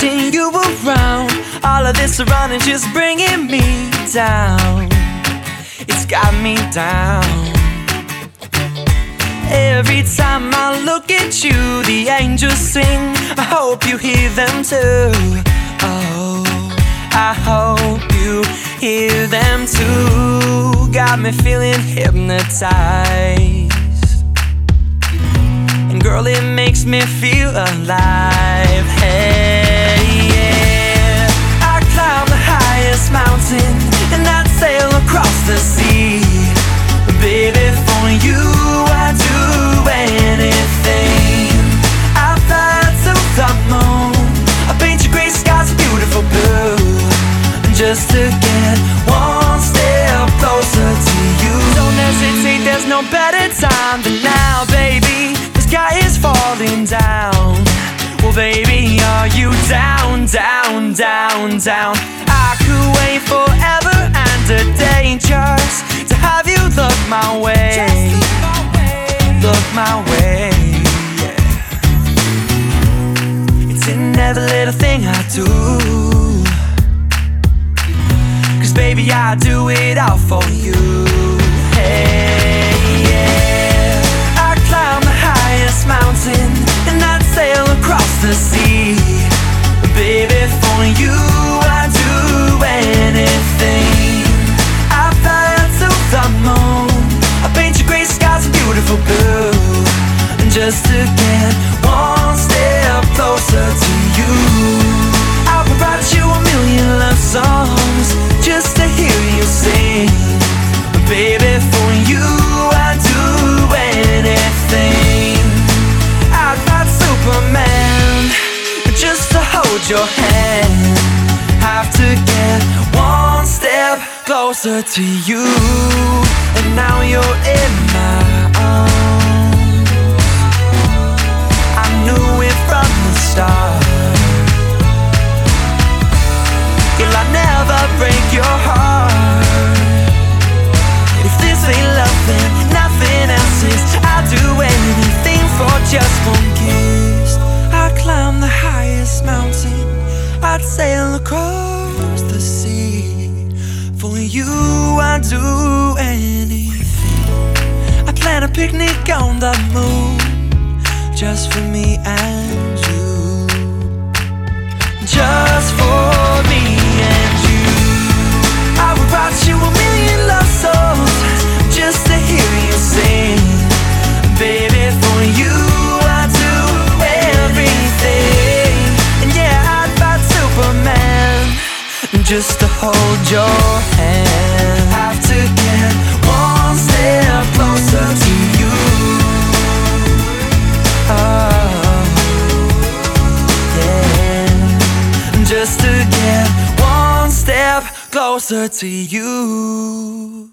wanting you around. All of this surrounding just bringing me down. It's got me down. Every time I look at you, the angels sing. I hope you hear them too. Oh, I hope you hear them too. Got me feeling hypnotized. And girl, it makes me feel alive. Hey, yeah. I climb the highest mountain and I'd sail across the sea. Baby, for you I'd do anything. I fly to the moon, I paint your gray skies a beautiful blue, just to get one step closer to you. Don't hesitate, there's no better time than now, baby. The sky is falling down. Well, baby, are you down, down, down, down? I could wait forever and a day just to have you look my way. Look my way, yeah. It's in every little thing I do, 'cause baby, I do it all for you. Hey, yeah. I climb the highest mountain and I'd sail across the sea. Baby, for you I'd do anything. I fly to the moon, I paint your gray skies a beautiful blue, just to get one step closer to you. I will write you a million love songs just to hear you sing. Baby, for you I'd do anything. I'd fight Superman just to hold your hand. Have to get one step closer to you, and now you're in my arms. I knew it from the start. Girl, I'll never break your heart. If this ain't love, then nothing else is. I'd do anything for just one kiss. I'd climb the highest mountain, I'd sail across the sea. For you I'd do anything. I'd plan a picnic on the moon, just for me and you. Just for me and you. I would write you a million love songs just to hear you sing. Baby, for you I'd do everything. And yeah, I'd fight Superman just to hold your hand. Have to get one step closer to you. Oh, yeah. Just to get one step closer to you.